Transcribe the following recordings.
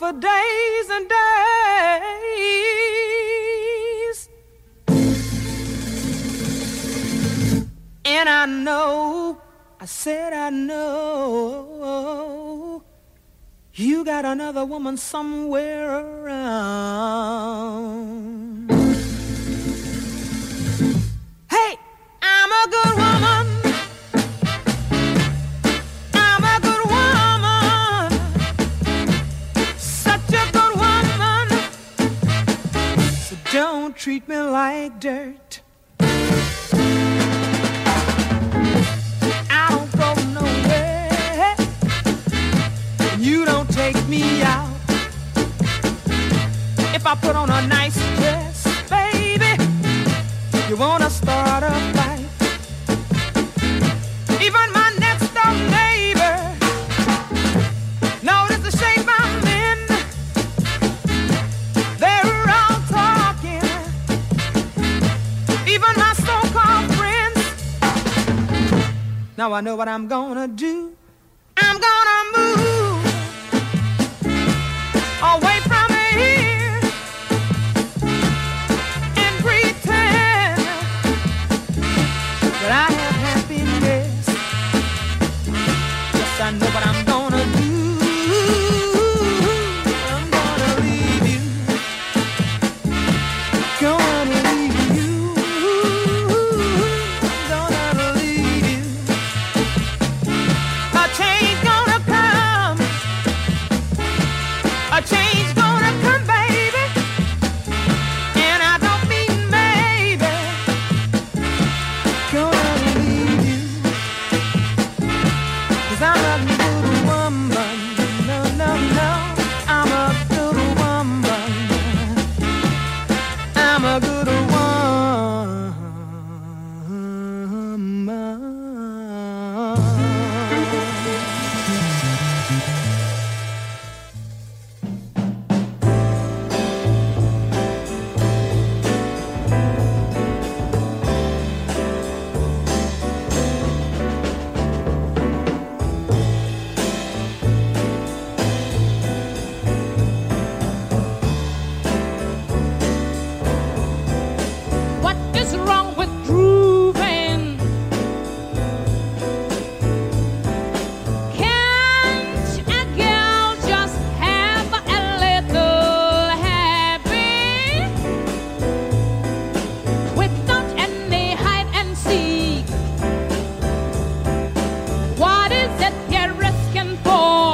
for days and days. And I know, I said I know, you got another woman somewhere around. Hey, I'm a good woman. I'm a good woman. Such a good woman. So don't treat me like dirt. I don't go nowhere. You don't take me out. If I put on a nice dress, baby, you wanna start a fight. Even my next door neighbor notice the shape I'm in. They're all talking. Even my so-called friends. Now I know what I'm gonna do. I'm gonna move away from here and pretend that I have happiness. Yes, I know what I'm gonna do. I'm gonna leave you. Gonna leave you. Gonna leave you. A change gonna come. A change gonna come, baby. And I don't mean maybe. Gonna leave you. 'Cause I'm a good woman. No, no, no. I'm a good woman. I'm a good woman. What is wrong with grooving? Can't a girl just have a little habit without any hide and seek? What is it you're asking for?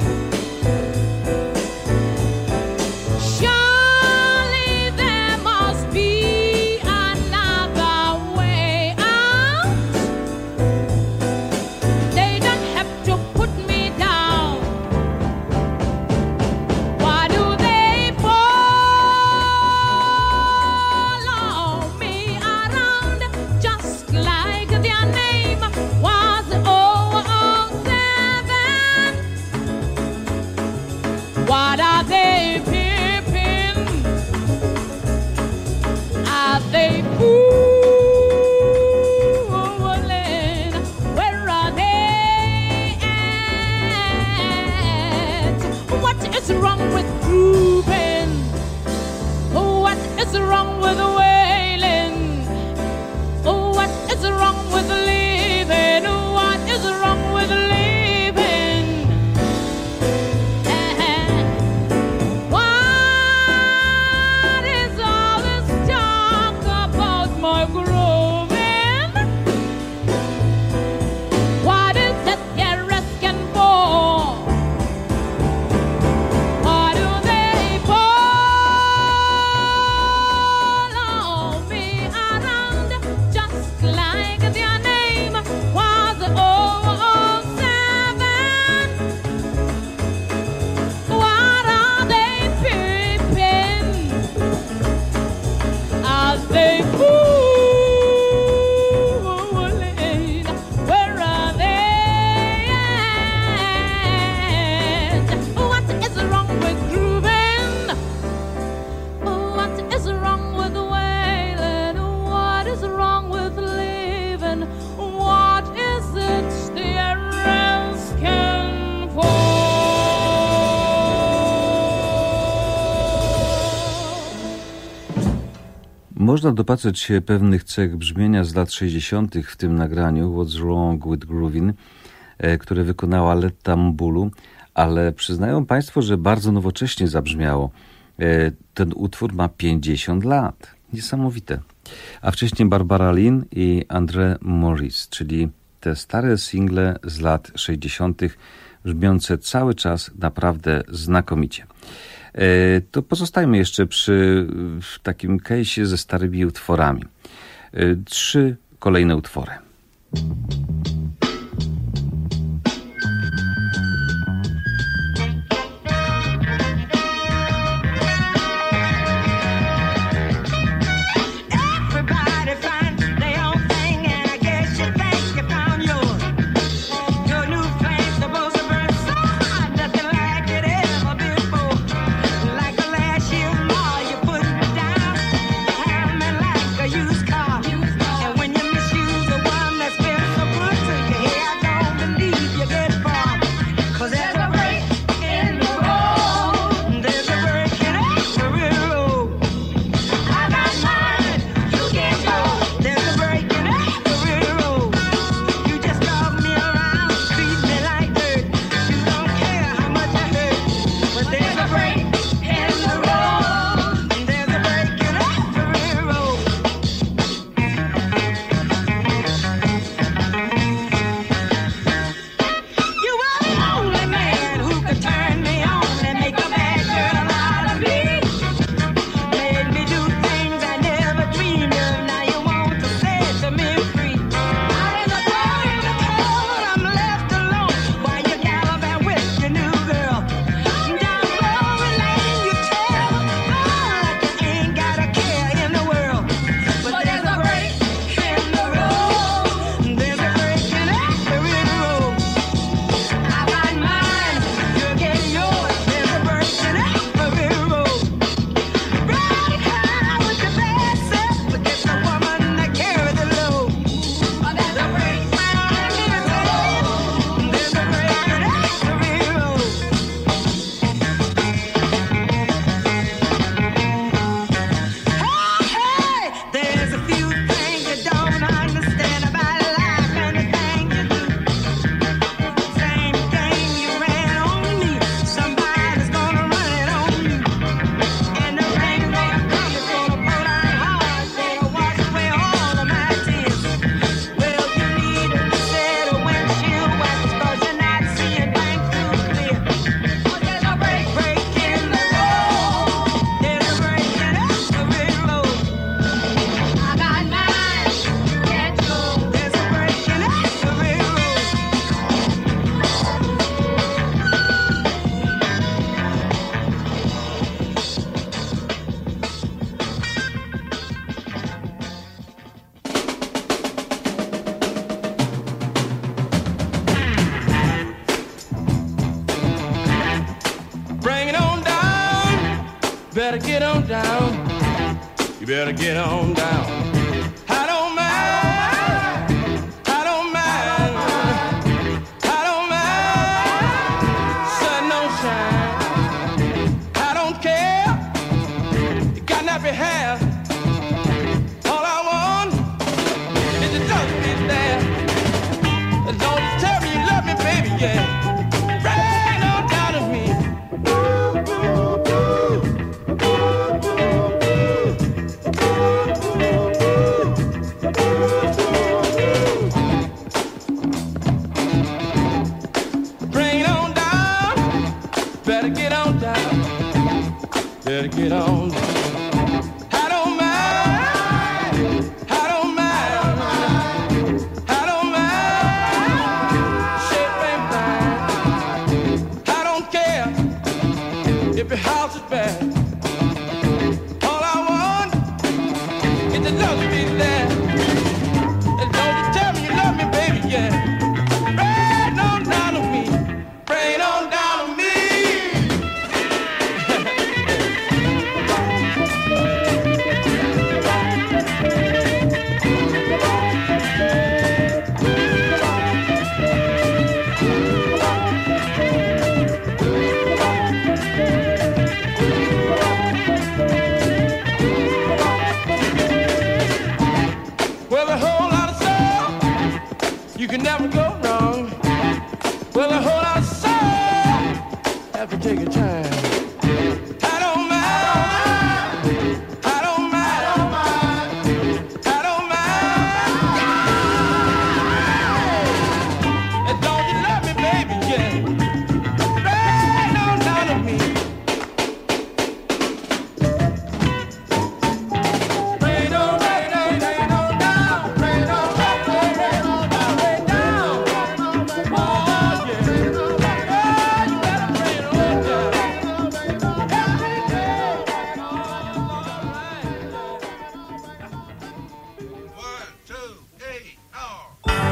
Surely there must be another way out. They don't have to put me down. Why do they follow me around just like their name was 007? What are they peeping? Are they fooling? Where are they at? What is wrong with grooving? What is wrong with wailing? What is wrong with leaving? What is wrong with leaving? What is all this talk about my grooving? What is it you're asking for? What Można dopatrzeć się pewnych cech brzmienia z lat 60. w tym nagraniu What's Wrong with Groovin', które wykonała Letta Mbulu, ale przyznają Państwo, że bardzo nowocześnie zabrzmiało. Ten utwór ma 50 lat. Niesamowite. A wcześniej Barbara Lynn i Andre Morris, czyli te stare single z lat 60., brzmiące cały czas naprawdę znakomicie. To pozostajmy jeszcze przy takim case'ie ze starymi utworami. 3 kolejne utwory. better get on down. You better get on down. I don't mind. I don't mind. I don't mind. Sun don't shine. I don't care. You got nappy hair. All I want is to just be there. Don't you tell me you love me, baby, yeah. Rain on down to me. Bring it on down. Better get on down. Better get on down. I don't mind. I don't mind. I don't mind. Shape ain't fine. I don't care if your house is bad. All I want is to love you be there. And don't you tell me you love me, baby, yeah. Rain on down to me. Rain on down to me. take your time. I don't mind. I don't mind. I don't mind. And don't you love me, baby? Yeah. Rain on down on me. Rain on, rain on, rain on down. Rain on, rain on, rain down. Oh yeah. Oh, you better rain on down. One, two, three, four.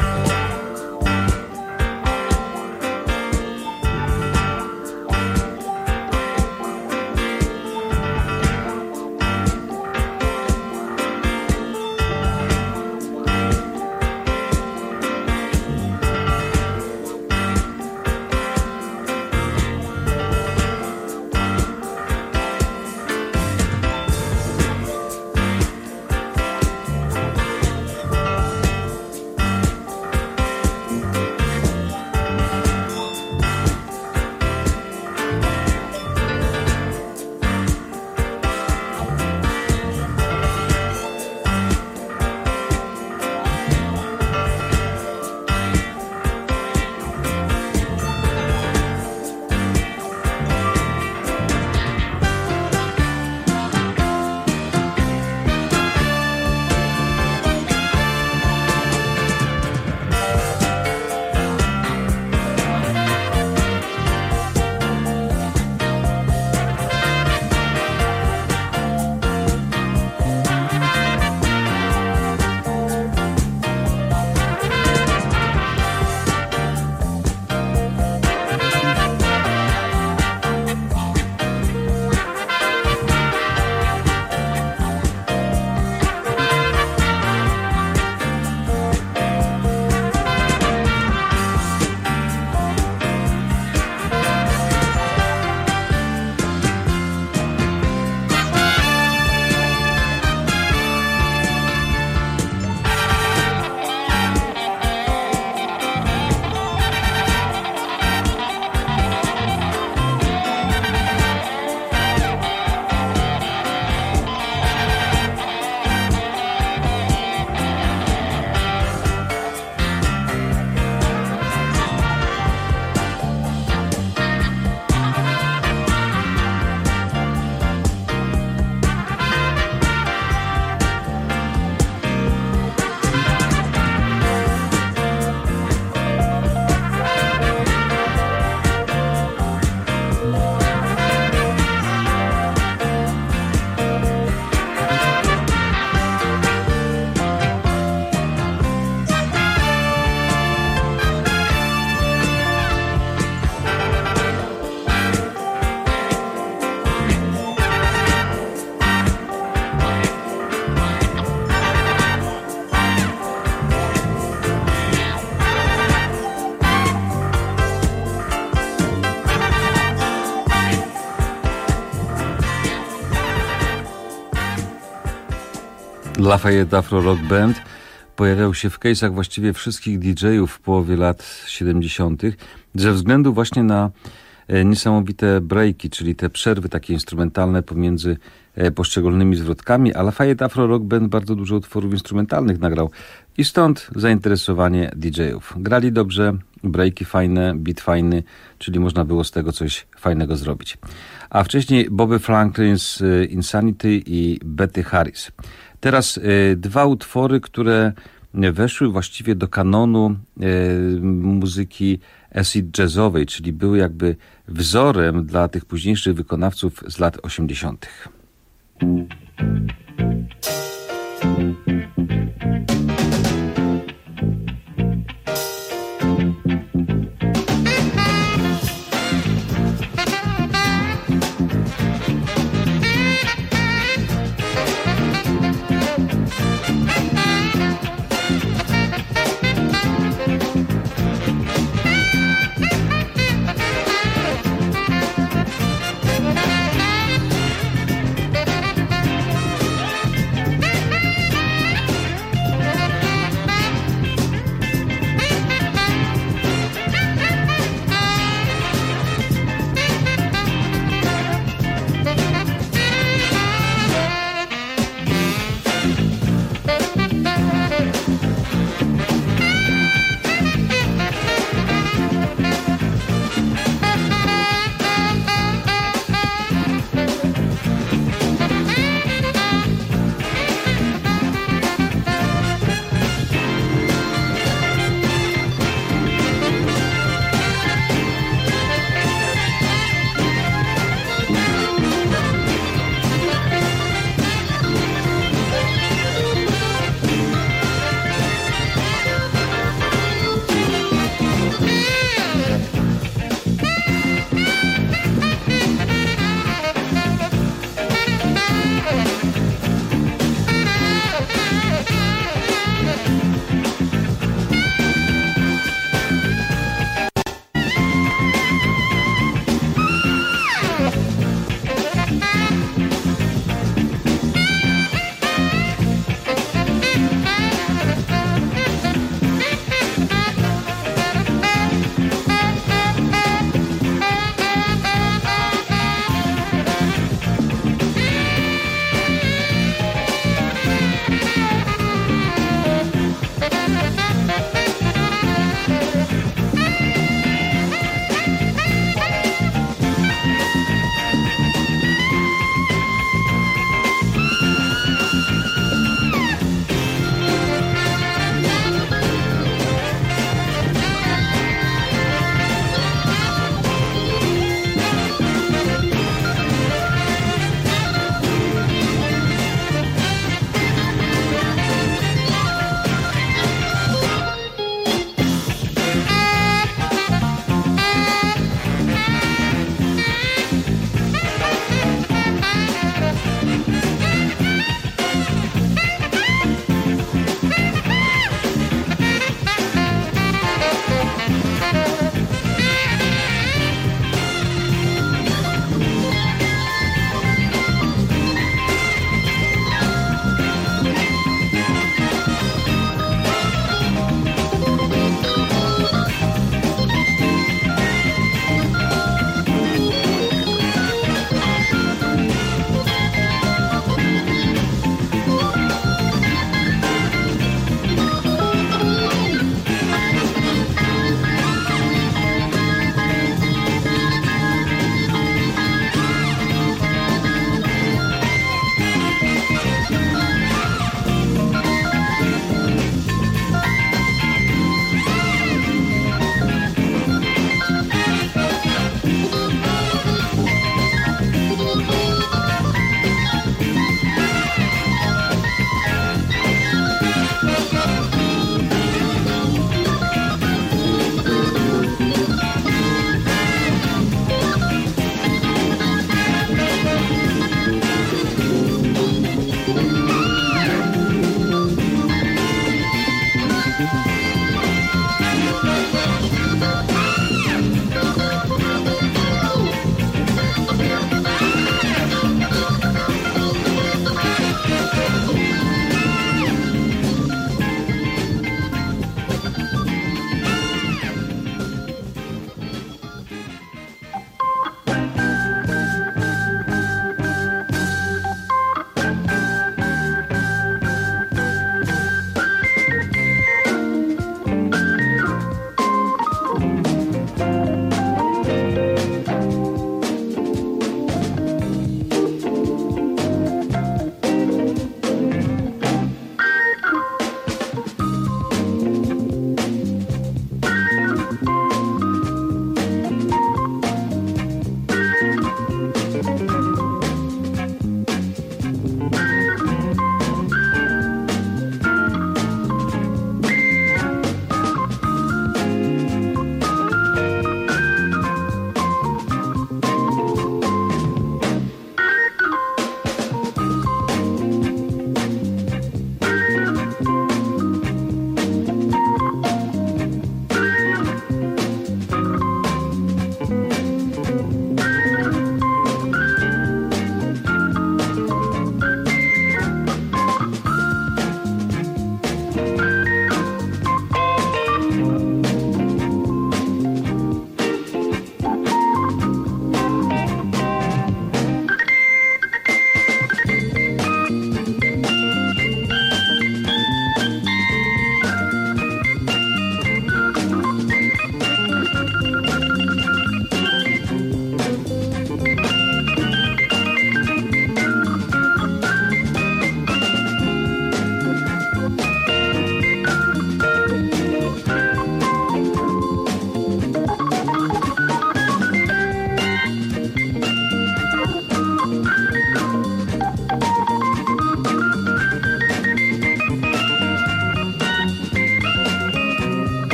Lafayette Afro Rock Band pojawiał się w case'ach właściwie wszystkich DJ-ów w połowie lat 70. ze względu właśnie na niesamowite breaki, czyli te przerwy takie instrumentalne pomiędzy poszczególnymi zwrotkami, a Lafayette Afro Rock Band bardzo dużo utworów instrumentalnych nagrał i stąd zainteresowanie DJ-ów. Grali dobrze, breaki fajne, beat fajny, czyli można było z tego coś fajnego zrobić. A wcześniej Bobby Franklin z Insanity i Betty Harris. Teraz dwa utwory, które weszły właściwie do kanonu muzyki acid jazzowej, czyli były jakby wzorem dla tych późniejszych wykonawców z lat 80.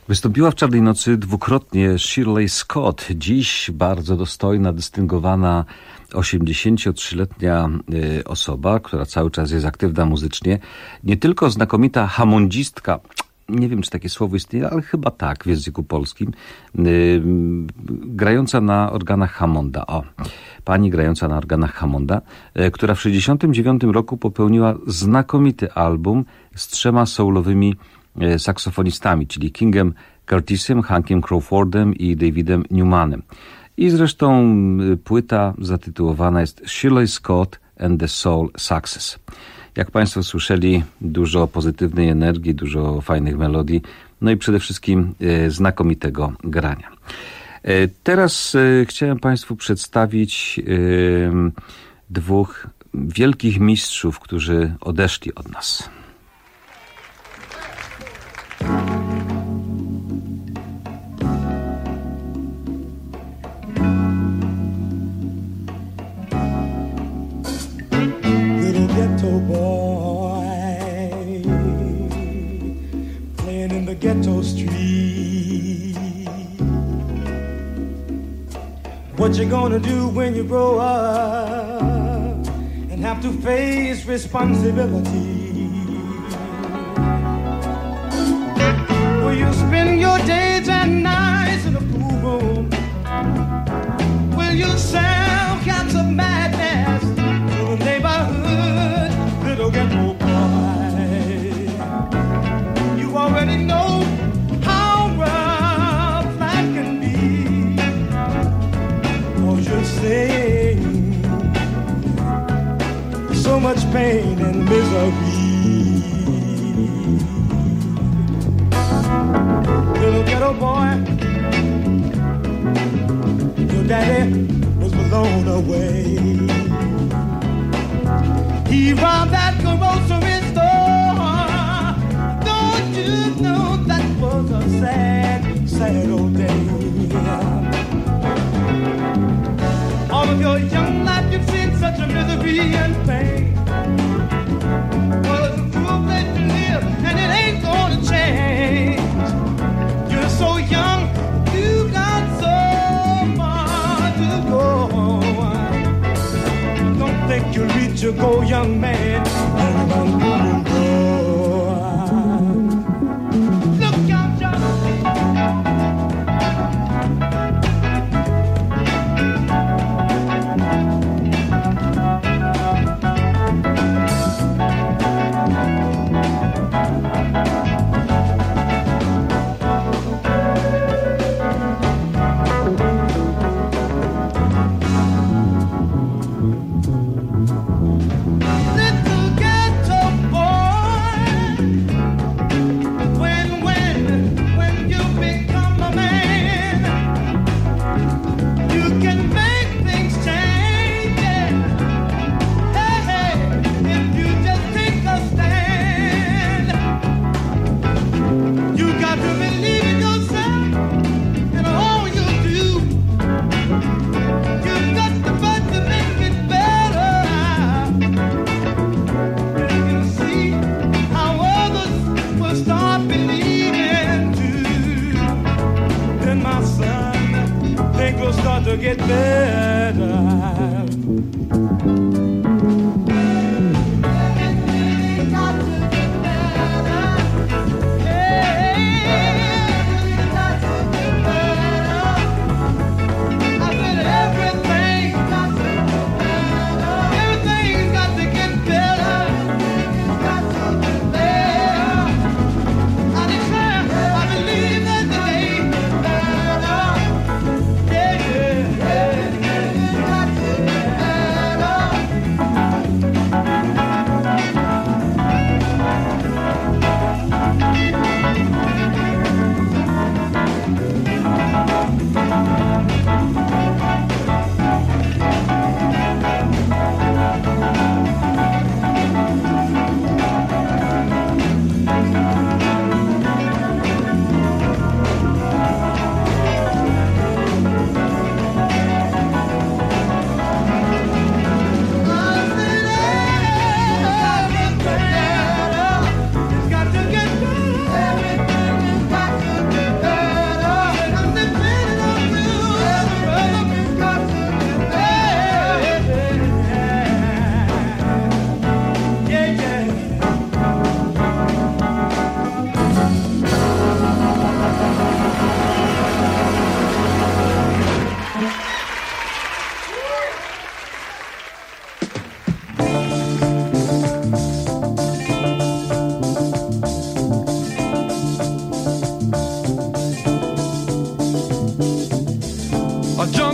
Wystąpiła w Czarnej Nocy dwukrotnie Shirley Scott. Dziś bardzo dostojna, dystyngowana 83-letnia osoba, która cały czas jest aktywna muzycznie. Nie tylko znakomita hamondzistka, nie wiem, czy takie słowo istnieje, ale chyba tak w języku polskim, grająca na organach Hammonda. Pani grająca na organach Hammonda, która w 1969 roku popełniła znakomity album z 3 soulowymi saksofonistami, czyli Kingem Curtisem, Hankiem Crawfordem i Davidem Newmanem. I zresztą płyta zatytułowana jest Shirley Scott and the Soul Success. Jak Państwo słyszeli, dużo pozytywnej energii, dużo fajnych melodii, no i przede wszystkim znakomitego grania. Teraz chciałem Państwu przedstawić 2 wielkich mistrzów, którzy odeszli od nas. Ghetto boy playing in the ghetto street. What you gonna do when you grow up and have to face responsibility? Will you spend your days and nights in a pool room? Will you sell cats of madness to the neighborhood? Little ghetto boy, you already know how rough life can be. Cause you're saying so much pain and misery. Little ghetto boy, your daddy was blown away. He robbed that grocery store. Don't you know that was a sad, sad old day? All of your young life you've seen such a misery and pain. Well, it's a cruel place to live, and it ain't gonna change. You're so young, you got so far to go. Don't think you'll reach your goal, young man, and run through the door. Look out, John. To get better.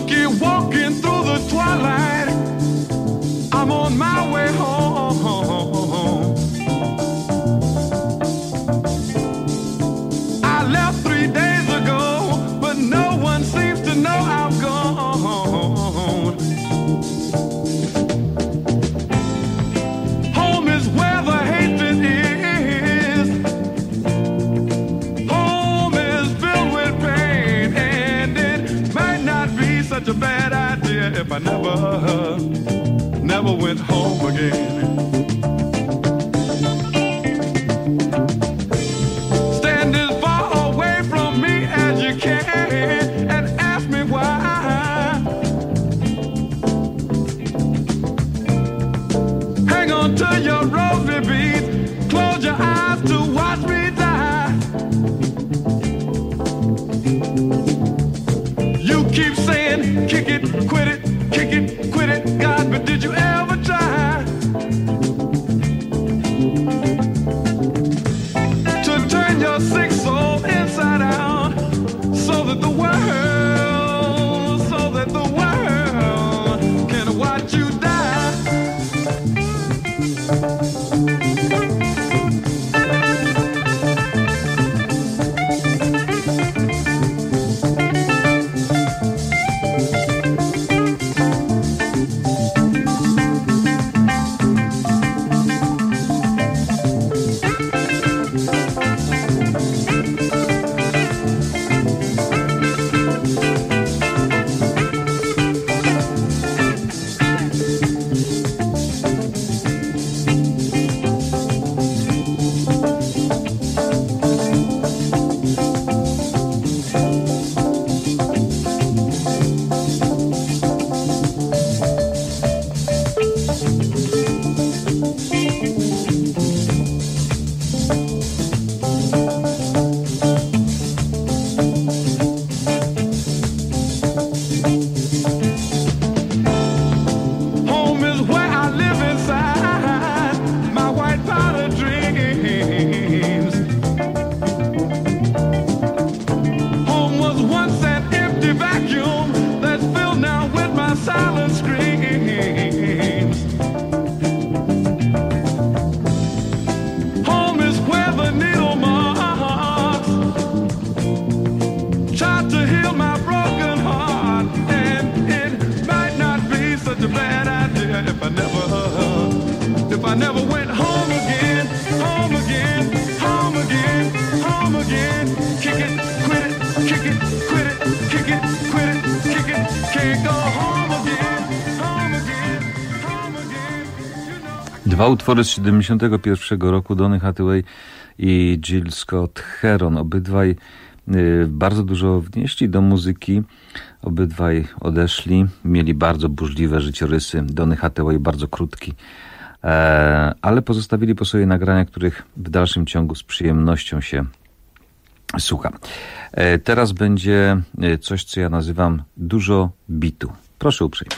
monkey walking through the twilight. I'm on my way home. I left 3 days ago, but no one seems to know I'm gone. Home is where the hatred is. Home is filled with pain, and it might not be such a bad idea if I never went home again. Stand as far away from me as you can and ask me why. Hang on to your rosy beads, close your eyes to watch me die. You keep saying, kick it, quit it, kick it, quit it, God, but did you ever try to turn your sick soul inside out so that the world can watch you die? Dwa utwory z 1971 roku, Donny Hathaway i Jill Scott Heron. Obydwaj bardzo dużo wnieśli do muzyki, obydwaj odeszli, mieli bardzo burzliwe życiorysy. Donny Hathaway bardzo krótki, ale pozostawili po sobie nagrania, których w dalszym ciągu z przyjemnością się słucha. Teraz będzie coś, co ja nazywam dużo bitu. Proszę uprzejmie.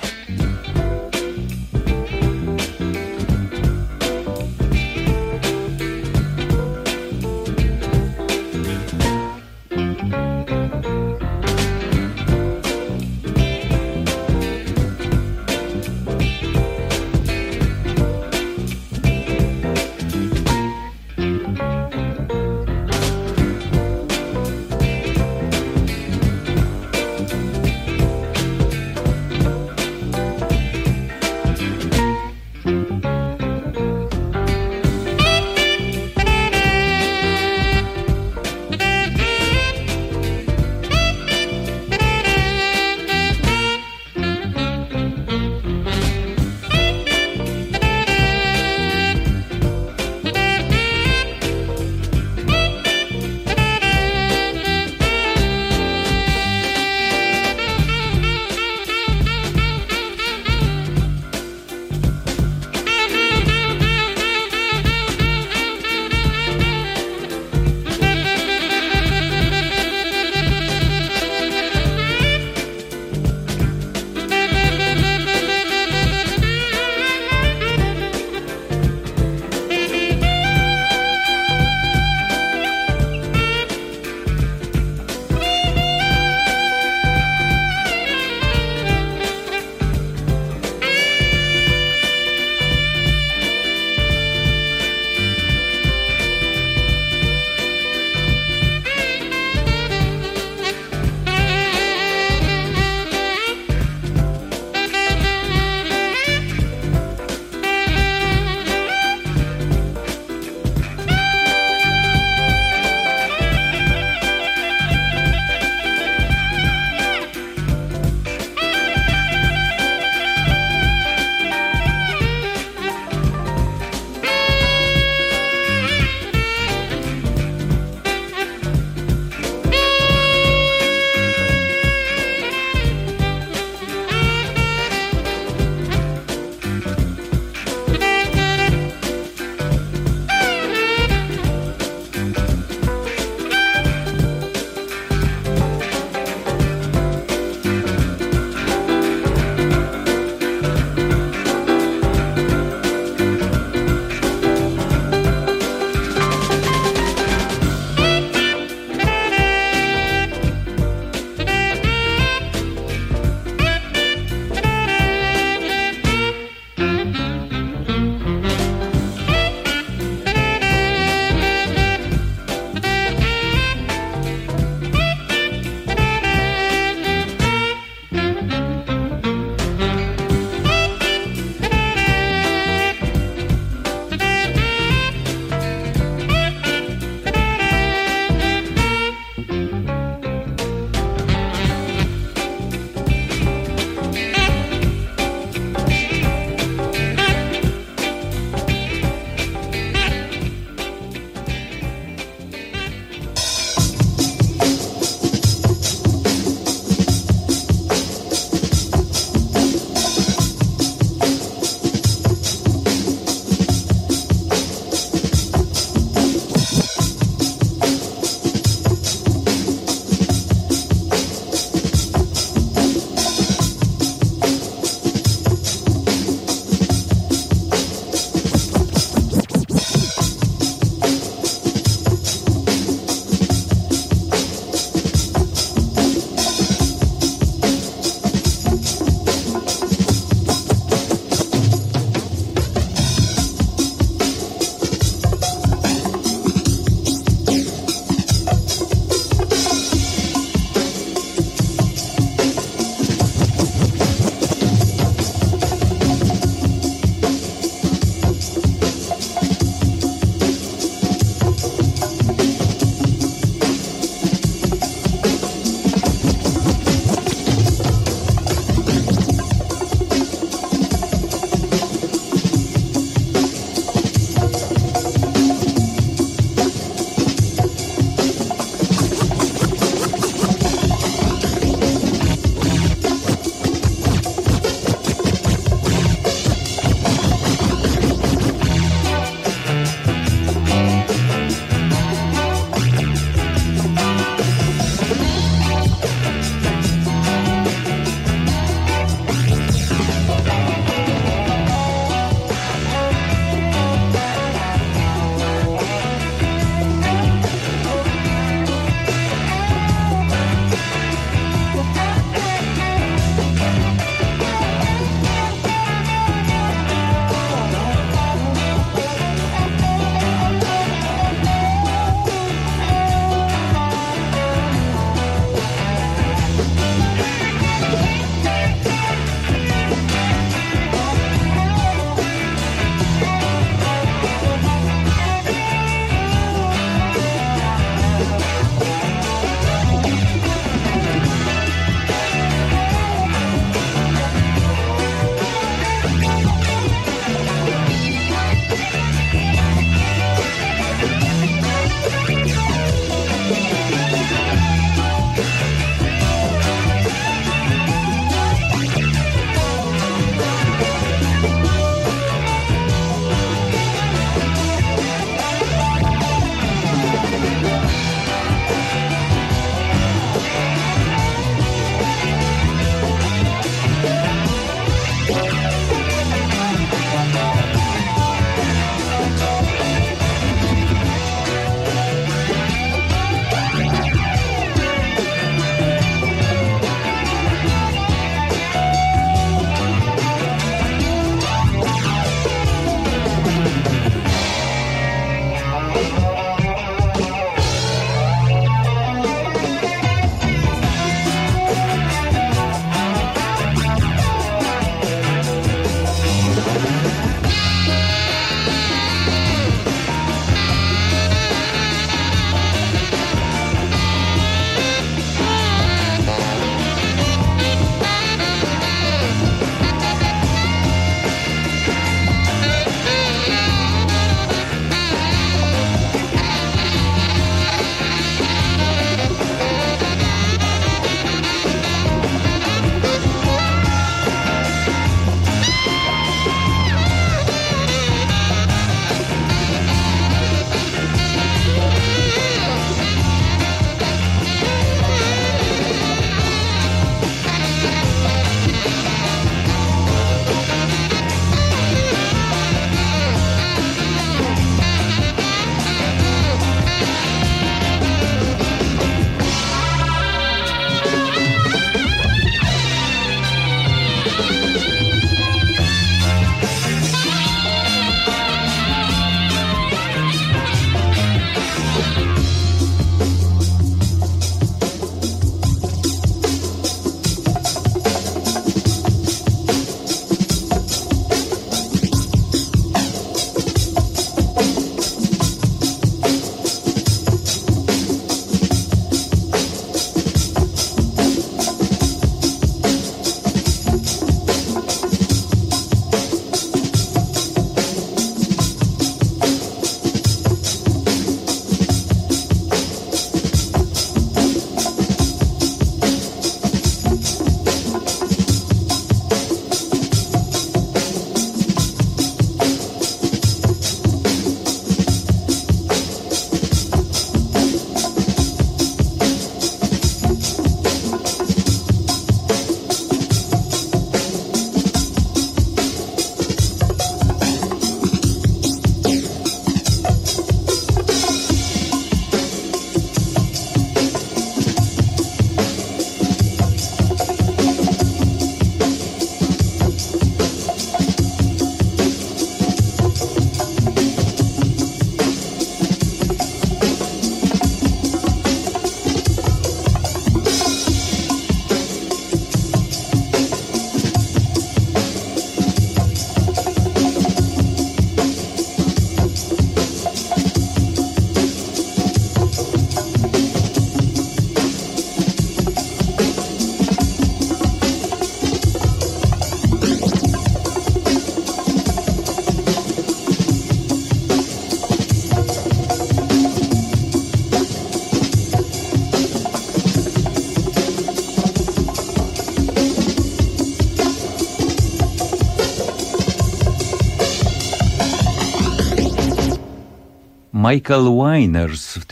Michael Wyners w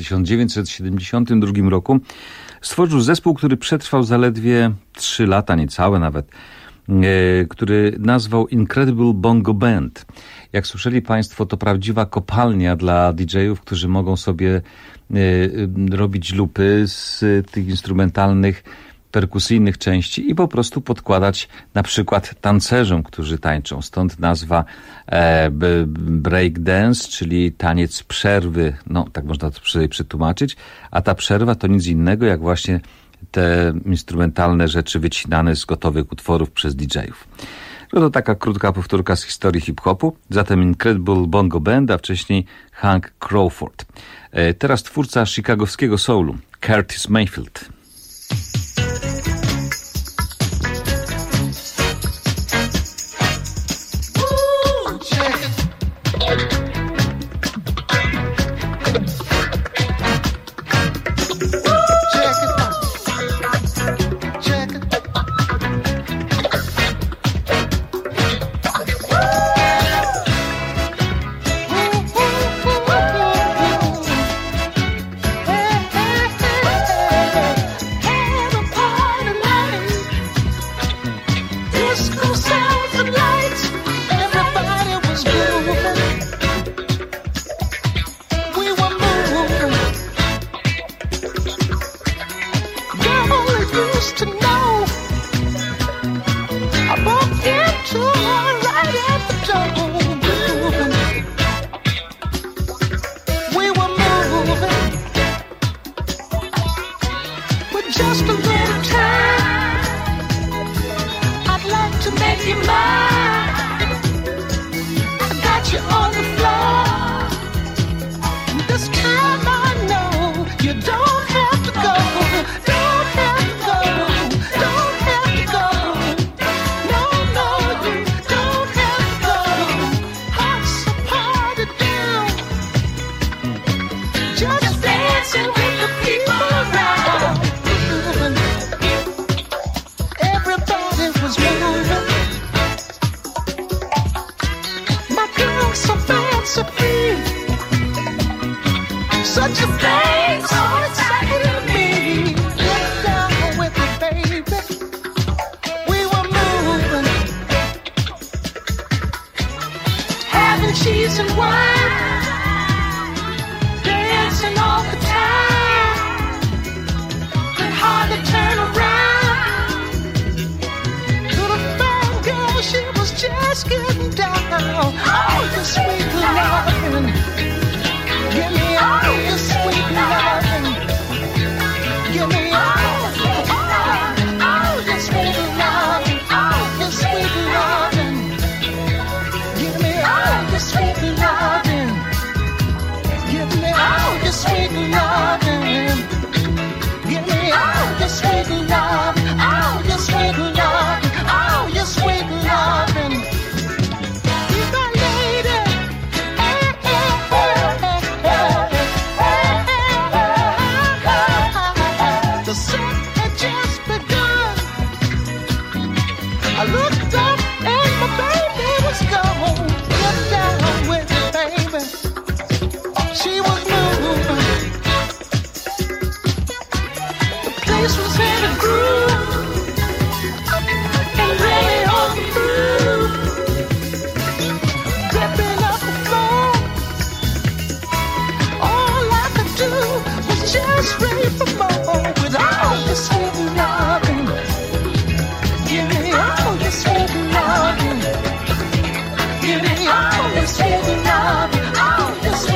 1972 roku stworzył zespół, który przetrwał zaledwie 3 lata, niecałe nawet, który nazwał Incredible Bongo Band. Jak słyszeli Państwo, to prawdziwa kopalnia dla DJ-ów, którzy mogą sobie robić lupy z tych instrumentalnych, perkusyjnych części i po prostu podkładać na przykład tancerzom, którzy tańczą. Stąd nazwa break dance, czyli taniec przerwy. No, tak można to sobie przetłumaczyć. A ta przerwa to nic innego, jak właśnie te instrumentalne rzeczy wycinane z gotowych utworów przez DJ-ów. No to taka krótka powtórka z historii hip-hopu. Zatem Incredible Bongo Band, a wcześniej Hank Crawford. Teraz twórca chicagowskiego soulu, Curtis Mayfield.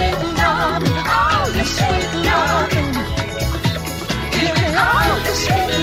Sweet love.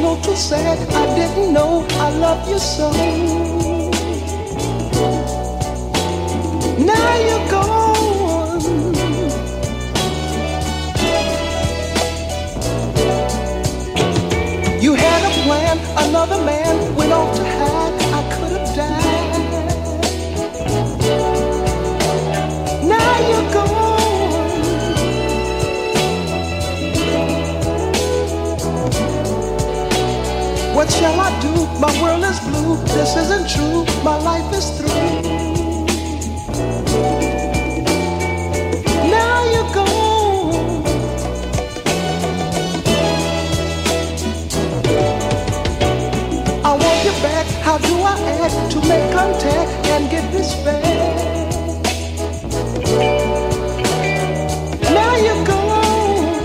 Although too sad, I didn't know I loved you so. Now you're gone. You had a plan, another man went off to hide. I could have died. Now you're gone. What shall I do? My world is blue. This isn't true. My life is through. Now you're gone. I want you back. How do I act to make contact and get respect? Now you're gone.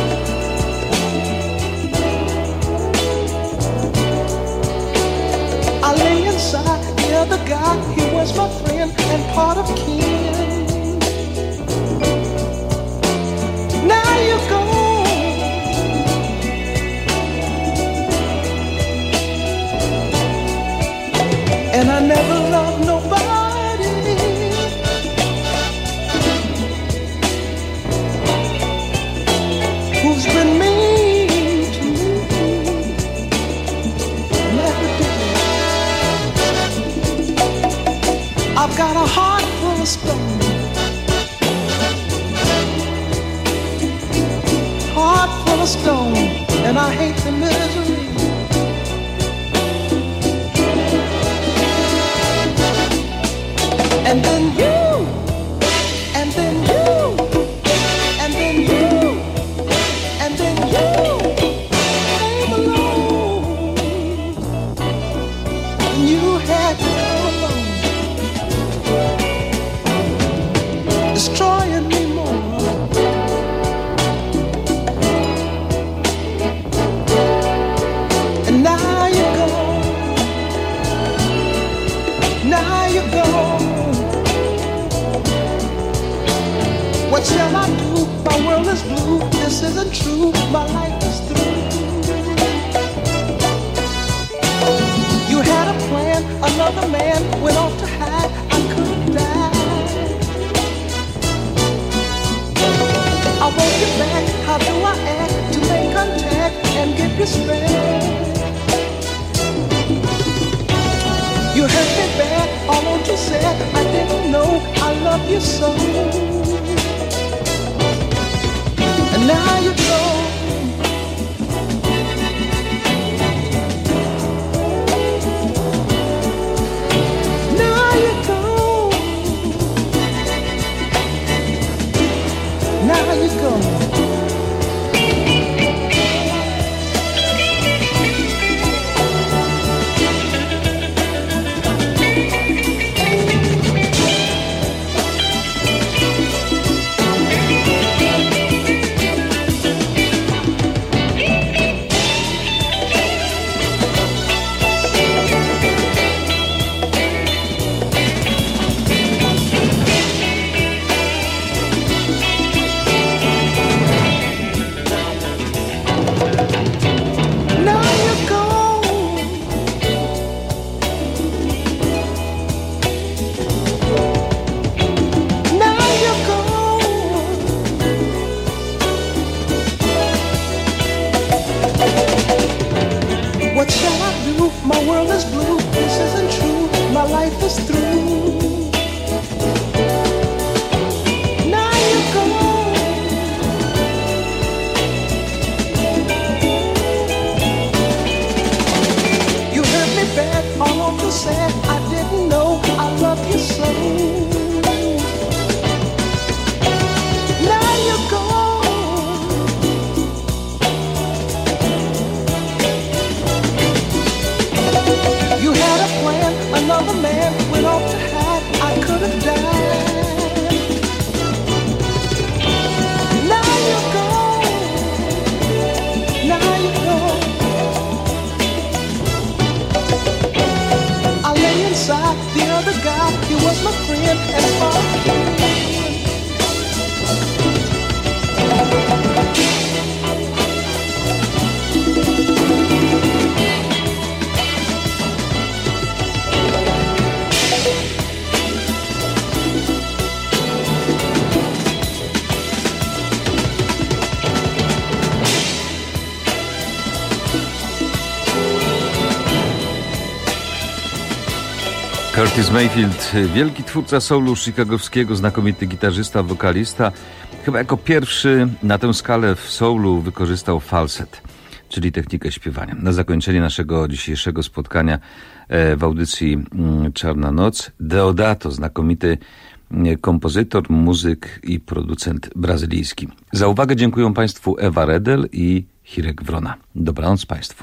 I lay inside the other guy. He was my friend and part of kin. Now you're gone. And I never loved nobody who's been mean to me. Never did. I've got a heart full of stone, heart full of stone, and I hate the misery. And then you, and then you, and then you, and then you came along. And you had to come along, destroying me more. And now you're gone. Now you're gone. What shall I do? My world is blue. This isn't true. My life is through. You had a plan. Another man went off to hide. I could have died. I want you back. How do I act to make contact and get respect? You hurt me bad. Although you said I didn't know I love you so. And now you go. Now you go. Now you go. Curtis Mayfield, wielki twórca soulu chicagowskiego, znakomity gitarzysta, wokalista. Chyba jako pierwszy na tę skalę w soulu wykorzystał falset, czyli technikę śpiewania. Na zakończenie naszego dzisiejszego spotkania w audycji Czarna Noc, Deodato, znakomity kompozytor, muzyk i producent brazylijski. Za uwagę dziękuję Państwu Ewa Redel i Hirek Wrona. Dobranoc Państwu.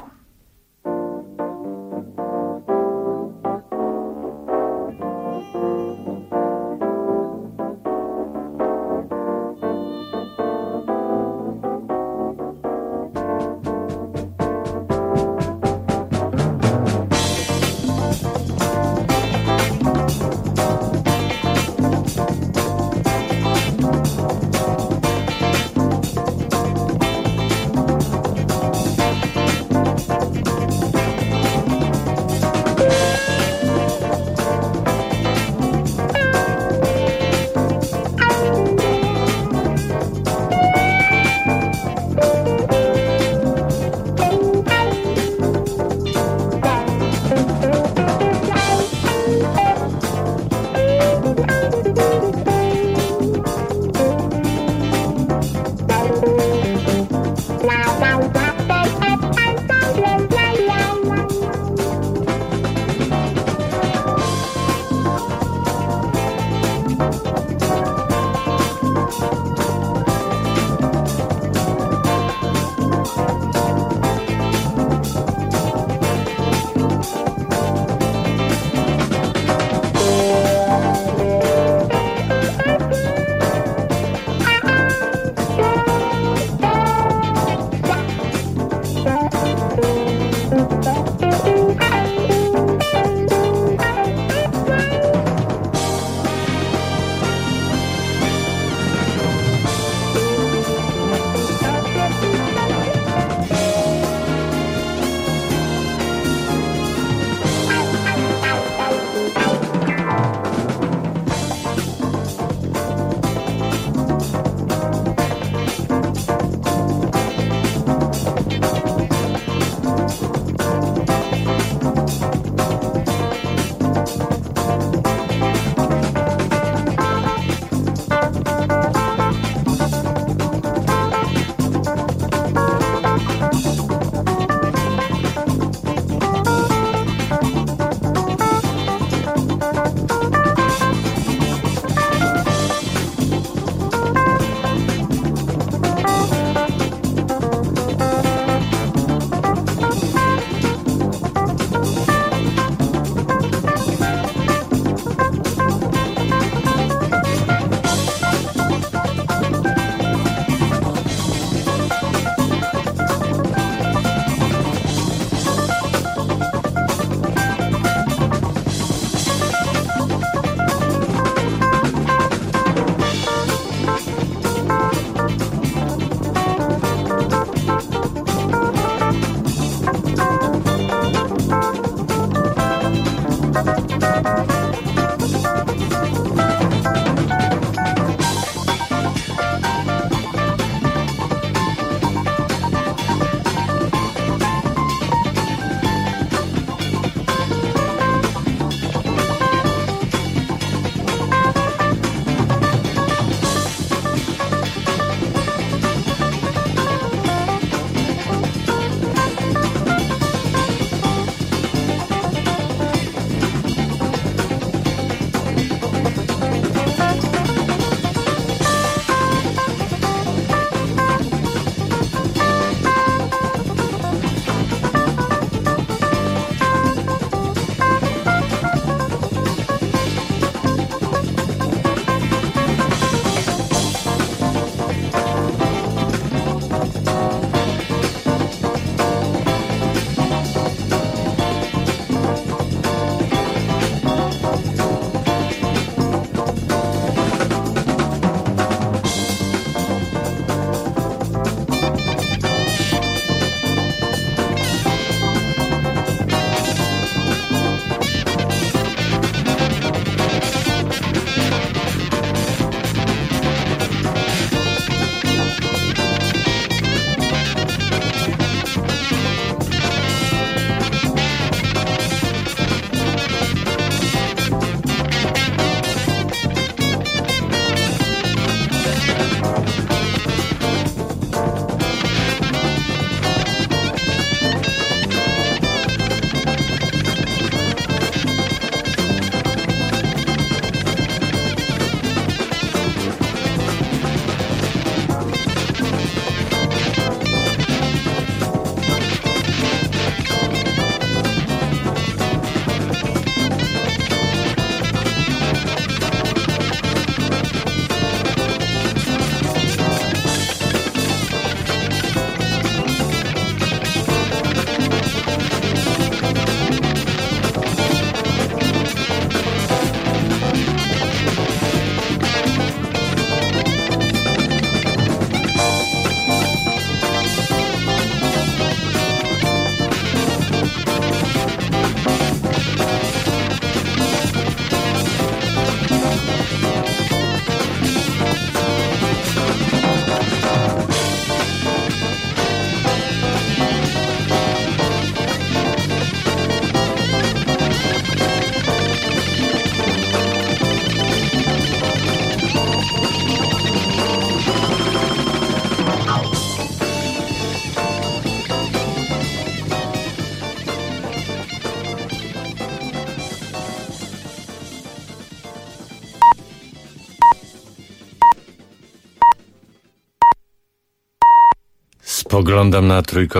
Spoglądam na trójkąt